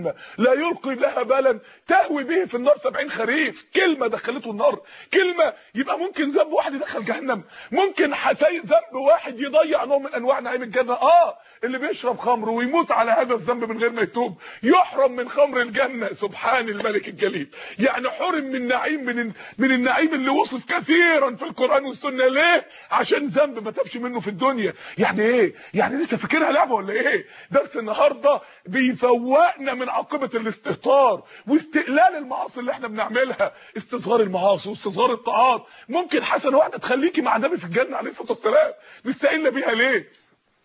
لا يلقي لها بالا تهوي به في النار 70 خريف. كلمه دخلته النار، كلمه. يبقى ممكن ذنب واحد يدخل جهنم، ممكن ذنب واحد يضيع نوع من انواع نعيم الجنه. اللي بيشرب خمر ويموت على هذا الذنب من غير ما يتوب يحرم من خمر الجنه. سبحان الملك الجليل. يعني حرم من نعيم من النعيم اللي وصف كثيرا في القران والسنه. ليه؟ عشان ذنب ما تابش منه في الدنيا. يعني ايه؟ يعني لسه فاكرها لعبه ولا ايه؟ درس النهارده بيفوقنا من عاقبه الاستهتار واستقلال المعاصي اللي احنا بنعملها. استصغار المعاصي واستصغار الطاعات. ممكن حسنه واحده تخليكي مع النبي في الجنه عليه الصلاه والسلام. مستقله بيها ليه؟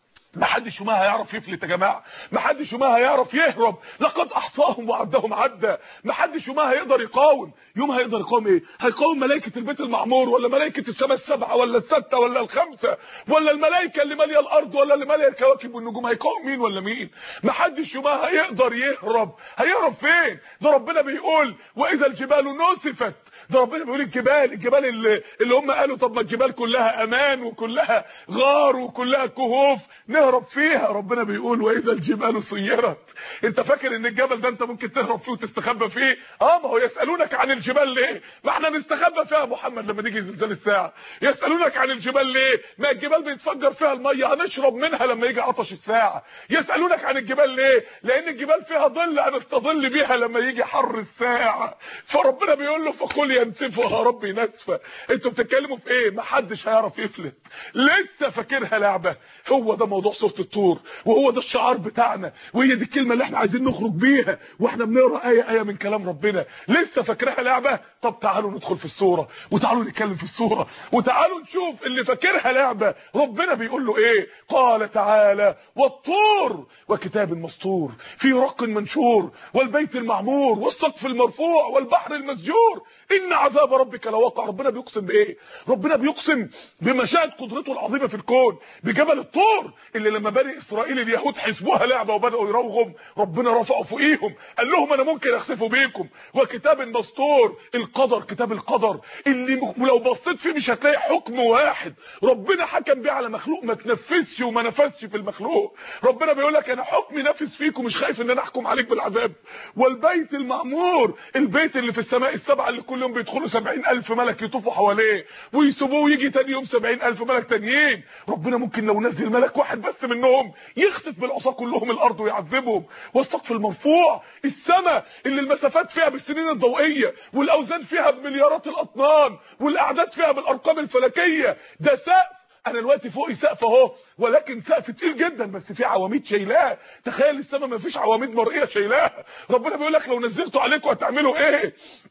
محدش يومها هيعرف يفلت يا جماعه، محدش يومها هيعرف يهرب. لقد احصاهم وعدهم عدا. محدش يومها هيقدر يقاوم. يومها هيقدر يقاوم ايه؟ هيقاوم ملائكه البيت المعمور، ولا ملائكه السماء السبعه، ولا السته، ولا الخمسه، ولا الملائكه اللي ماليه الارض، ولا اللي ماليه الكواكب والنجوم؟ هيقاوم مين ولا مين؟ محدش يومها هيقدر يهرب. هيهرب فين؟ ده ربنا بيقول واذا الجبال نسفت. ده ربنا بيقول الجبال اللي هم قالوا طب ما الجبال كلها امان وكلها غار وكلها كهوف نهرب فيها. ربنا بيقول واذا الجبال سيرت. انت فاكر ان الجبل ده انت ممكن تهرب فيه وتستخبى فيه؟ ما هو يسالونك عن الجبال ليه؟ ما احنا نستخبى فيها يا محمد لما نيجي زلزال الساعه. يسالونك عن الجبال ليه؟ ما الجبال بيتفجر فيها الميه هنشرب منها لما يجي عطش الساعه. يسالونك عن الجبال ليه؟ لان الجبال فيها ظل هنستظل بيها لما يجي حر الساعه. فربنا بيقول له فقل ينسفها ربي نسفا. انتوا بتتكلموا في ايه؟ ما حدش هيعرف يفلت. لسه فاكرها لعبه؟ هو ده موضوع سوره الطور، وهو ده الشعار بتاعنا، وهي دي الكلمه اللي احنا عايزين نخرج بيها واحنا بنقرا ايه من كلام ربنا. لسه فاكرها لعبه؟ طب تعالوا ندخل في السوره، وتعالوا نتكلم في السوره، وتعالوا نشوف اللي فاكرها لعبه ربنا بيقول له ايه. قال تعالى والطور وكتاب مسطور في رق منشور والبيت المعمور والسقف المرفوع والبحر المسجور ان عذاب ربك لواقع. ربنا بيقسم بايه؟ ربنا بيقسم بمشاهد قدرته العظيمه في الكون، بجبل الطور اللي لما بني اسرائيل اليهود حسبوها لعبه وبداوا يراوغهم ربنا رفعوا فوقيهم قال لهم انا ممكن اخسفه بيكم. وكتاب مسطور القدر، كتاب القدر اللي لو بصيت فيه مش هتلاقي حكم واحد ربنا حكم بيه على مخلوق ما تنفذش وما نفذش في المخلوق. ربنا بيقول لك انا حكمي نافذ فيكم، مش خايف ان انا احكم عليك بالعذاب. والبيت المعمور البيت اللي في السماء السبعه اللي كل يوم بيدخلوا 70,000 ملك يطوفوا حواليه ويسيبوه ويجي تاني يوم 70,000 ملك تانيين. ربنا ممكن لو نزل ملك واحد بس منهم يخسف بالعصا كلهم الارض ويعذبهم. والسقف المرفوع السماء اللي المسافات فيها بالسنين الضوئيه والاوزان فيها بمليارات الاطنان والاعداد فيها بالارقام الفلكيه. ده سقف. انا دلوقتي فوقي سقف اهو، ولكن سقف تقيل جدا بس في عواميد شايلاه. تخيل السماء ما فيش عواميد مرئيه شايلاها. ربنا بيقول لك لو نزلته عليكم هتعملوا ايه؟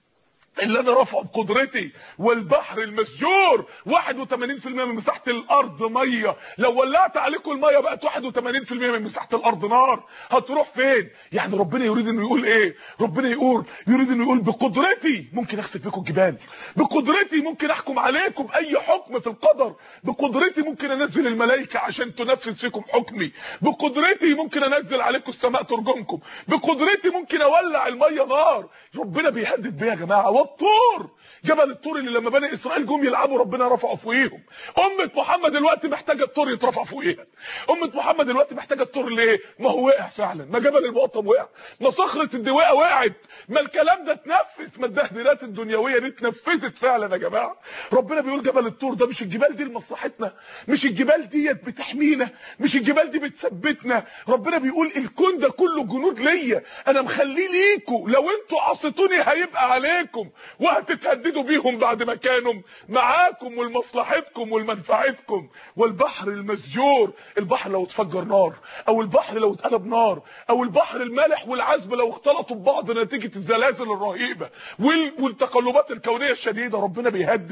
اللي انا رافعه بقدرتي. والبحر المسجور 81% من مساحه الارض ميه، لو ولعت عليكم الميه بقت 81% من مساحه الارض نار. هتروح فين؟ يعني ربنا يريد انه يقول ايه؟ ربنا يريد انه يقول بقدرتي ممكن اخسف بكم الجبال، بقدرتي ممكن احكم عليكم اي حكم في القدر، بقدرتي ممكن انزل الملائكه عشان تنفذ فيكم حكمي، بقدرتي ممكن انزل عليكم السماء ترجمكم، بقدرتي ممكن اولع الميه نار. ربنا بيهدد بيها يا جماعه. والطور جبل الطور اللي لما بني اسرائيل جم يلعبوا ربنا رفعوا فوقيهم. امه محمد دلوقتي محتاجه الطور يترفع فوقيها. امه محمد دلوقتي محتاجه الطور ليه؟ ما هو وقع فعلا، ما جبل المقطم وقع، ما صخره الدواء وقعت، ما الكلام ده اتنفذ، ما التهديدات الدنيويه دي اتنفذت فعلا يا جماعه. ربنا بيقول جبل الطور ده مش الجبال دي لمصلحتنا، مش الجبال ديت بتحمينا، مش الجبال دي بتثبتنا. ربنا بيقول الكون ده كله جنود ليا انا مخليه ليكوا، لو انتوا عصيتوني هيبقى عليكم وهتتهددوا بيهم بعد ما كانوا معاكم ولمصلحتكم ولمنفعتكم. والبحر المسجور البحر لو اتفجر نار، او البحر لو اتقلب نار، او البحر المالح والعذب لو اختلطوا ببعض نتيجه الزلازل الرهيبه والتقلبات الكونيه الشديده. ربنا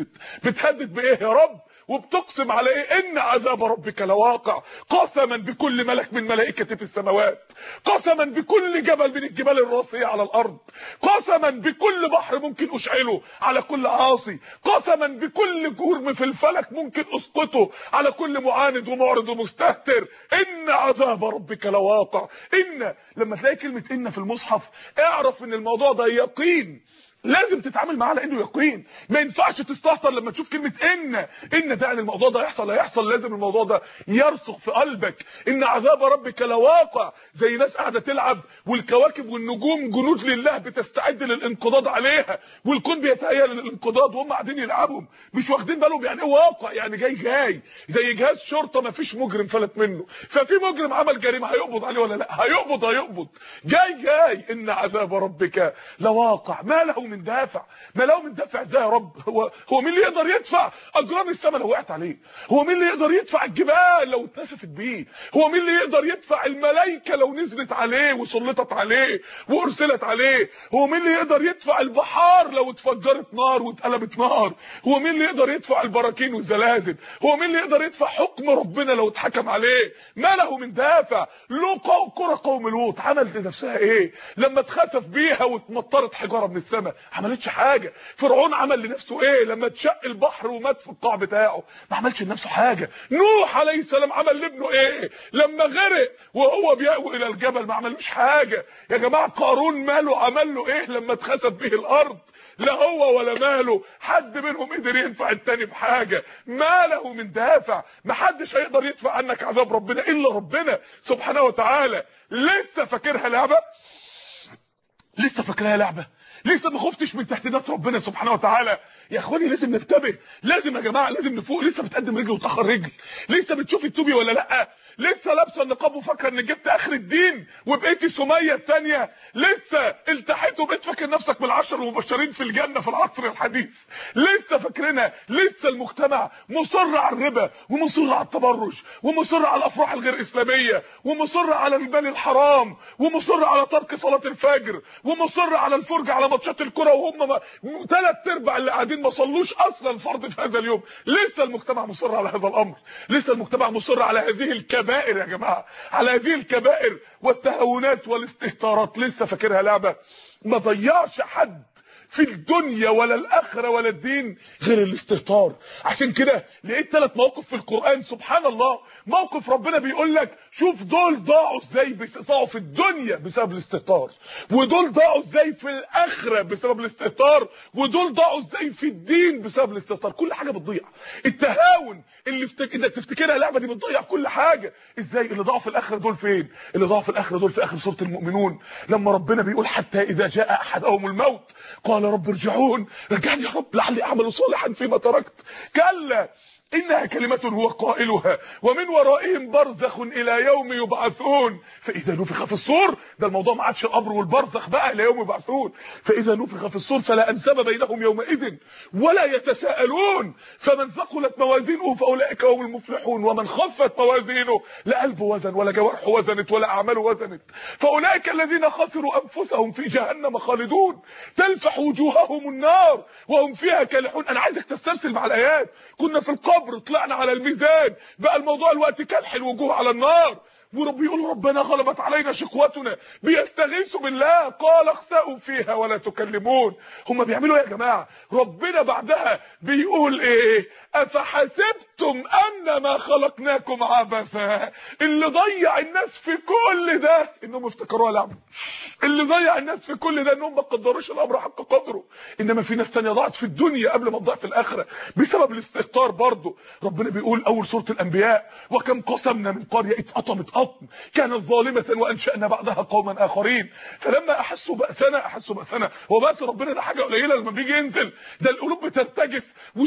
بتهدد بايه يا رب؟ وبتقسم على ايه؟ ان عذاب ربك لواقع. قسما بكل ملك من ملائكته في السماوات، قسما بكل جبل من الجبال الراسيه على الارض، قسما بكل بحر ممكن اشعله على كل عاصي، قسما بكل جرم في الفلك ممكن اسقطه على كل معاند ومعرض ومستهتر. ان عذاب ربك لواقع. ان لما تلاقي كلمه ان في المصحف اعرف ان الموضوع ده يقين لازم تتعامل معاه على انه يقين. ما ينفعش تستهتر لما تشوف كلمه ان ده، يعني الموضوع ده هيحصل. لازم الموضوع ده يرسخ في قلبك. ان عذاب ربك لواقع. زي ناس قاعده تلعب والكواكب والنجوم جنود لله بتستعد للانقضاض عليها، والكون بيتهيأ للانقضاض وهم قاعدين يلعبوا مش واخدين بالهم. يعني ايه واقع؟ يعني جاي زي جهاز شرطه ما فيش مجرم فلت منه، ففي مجرم عمل جريمه هيقبض عليه ولا لا؟ هيقبض. جاي. ان عذاب ربك لواقع ما له من دافع. ما له من دافع ازاي يا رب؟ هو مين اللي يقدر يدفع اجرام السماء لو وقعت عليه؟ هو مين اللي يقدر يدفع الجبال لو اتنسفت بيه؟ هو مين اللي يقدر يدفع الملائكه لو نزلت عليه وسلطت عليه وارسلت عليه؟ هو مين اللي يقدر يدفع البحار لو اتفجرت نار واتقلبت نار؟ هو مين اللي يقدر يدفع البراكين والزلازل؟ هو مين اللي يقدر يدفع حكم ربنا لو اتحكم عليه؟ ما له من دافع. قرى قوم لوط عملت لنفسها ايه لما اتخسف بيها واتمطرت حجاره من السماء؟ عملتش حاجه. فرعون عمل لنفسه ايه لما اتشق البحر ومات في القاع بتاعه؟ ما عملش لنفسه حاجه. نوح عليه السلام عمل لابنه ايه لما غرق وهو بيأوي الى الجبل؟ ما عملوش حاجه. يا جماعه قارون ماله؟ عمل له ايه لما اتخسف به الارض؟ لا هو ولا ماله حد منهم قدر ينفع التاني بحاجه. ما له من دافع. ما حدش هيقدر يدفع عنك عذاب ربنا الا ربنا سبحانه وتعالى. لسه فاكرها لعبه؟ لسه ما خفتش من تهديدات ربنا سبحانه وتعالى؟ يا اخواني لازم ننتبه. لازم يا جماعه لازم نفوق. لسه بتقدم رجل وتاخر رجل. لسه بتشوفي التوبي ولا لا؟ لسه لابسه النقاب وفاكره ان جبت اخر الدين وبقيتي سميه الثانيه؟ لسه التحيت وبقيت فاكر نفسك من ال10 المبشرين في الجنه في العصر الحديث؟ لسه فاكرينها؟ لسه المجتمع مصر على الربا ومصر على التبرج ومصر على الافراح الغير اسلاميه ومصر على المال الحرام ومصر على ترك صلاه الفجر ومصر على الفرجه على ماتشات الكره، وهم 3/4 اللي قاعدين ما صلوش اصلا فرض في هذا اليوم. لسه المجتمع مصر على هذا الامر. لسه المجتمع مصر على هذه الكبائر يا جماعه، على هذه الكبائر والتهاونات والاستهتارات. لسه فاكرها لعبه؟ ما ضيعش حد في الدنيا ولا الاخره ولا الدين غير الاستهتار. عشان كده لقيت 3 مواقف في القرآن سبحان الله. موقف ربنا بيقول لك شوف دول ضاعوا ازاي، ضاعوا في الدنيا بسبب الاستهتار، ودول ضاعوا ازاي في الاخره بسبب الاستهتار، ودول ضاعوا ازاي في الدين بسبب الاستهتار. كل حاجه بتضيع. التهاون اللي انك تفتكرها لعبه دي بتضيع كل حاجه. ازاي؟ اللي ضاعوا في الاخره دول فين؟ اللي ضاعوا في الاخره دول في اخر سوره المؤمنون لما ربنا بيقول حتى اذا جاء احدهم الموت قال رب ارجعون، رجعني يا رب لعلي اعمل صالحا فيما تركت. كلا انها كلمه هو قائلها ومن ورائهم برزخ الى يوم يبعثون فاذا نفخ في الصور. ده الموضوع ما عادش القبر والبرزخ بقى الى يوم يبعثون. فاذا نفخ في الصور فلا انساب بينهم يومئذ ولا يتساءلون فمن ثقلت موازينه فاولئك هم المفلحون ومن خفت موازينه لا قلب وزن ولا جوارح وزنت ولا اعمال وزنت فاولئك الذين خسروا انفسهم في جهنم خالدون تلفح وجوههم النار وهم فيها كالحون. انا عايزك تسترسل مع الايات. كنا في القبر طلعنا على الميزان بقى الموضوع الوقت كلح الوجوه على النار، ورب بيقول ربنا غلبت علينا شقوتنا، بيستغيثوا بالله قال اخسئوا فيها ولا تكلمون. هم بيعملوا ايه يا جماعه؟ ربنا بعدها بيقول ايه؟ افحسبتم انما خلقناكم عبثا. اللي ضيع الناس في كل ده انهم افتكروها لعبه. اللي ضيع الناس في كل ده انهم ما قدروش الامر حق قدره. انما في ناس تانية ضاعت في الدنيا قبل ما تضيع في الاخره بسبب الاستهتار برضه. ربنا بيقول اول سوره الانبياء وكم قسمنا من قريه اتقطمت قطم كانت ظالمه وانشانا بعدها قوما اخرين فلما احسوا باسنا. هو بأس ربنا ده حاجه قليله لما بيجي ينزل؟ ده القلوب بترتجف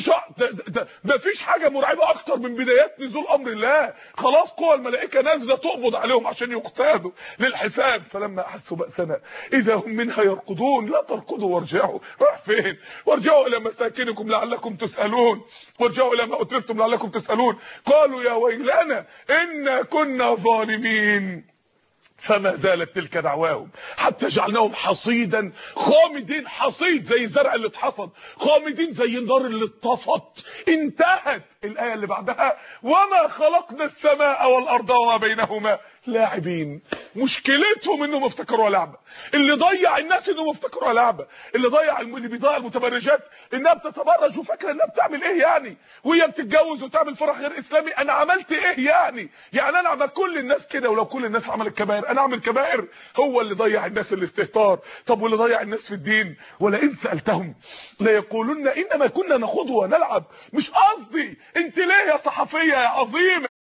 ده مفيش حاجه مرعبه اكتر من بدايات نزول امر الله. خلاص قوى الملائكه نازله تقبض عليهم عشان يقتادوا للحساب. فلما احسوا بأسنا اذا هم منها يركضون. لا تركضوا وارجعوا. راح فين؟ وارجعوا الى مساكنكم لعلكم تسالون. وارجعوا الى ما اترفتم لعلكم تسالون. قالوا يا ويلنا انا كنا ظالمين فما زالت تلك دعواهم حتى جعلناهم حصيدا خامدين. حصيد زي الزرع اللي اتحصد، خامدين زي النار اللي اتطفت. انتهت الايه اللي بعدها وما خلقنا السماء والارض وما بينهما لاعبين. مشكلتهم انهم افتكروها لعبه. اللي ضيع الناس انهم افتكروها لعبه. اللي بيضيع المتبرجات انها بتتبرج وفاكره انها بتعمل ايه يعني، وهي بتتجوز وتعمل فرح غير اسلامي. انا عملت ايه يعني انا اعمل كل الناس كده، ولو كل الناس عملت كبائر انا اعمل كبائر. هو اللي ضيع الناس الاستهتار. طب واللي ضيع الناس في الدين؟ ولئن سالتهم ليقولن انما كنا نخوض ونلعب. مش قصدي انت ليه يا صحفيه يا عظيمه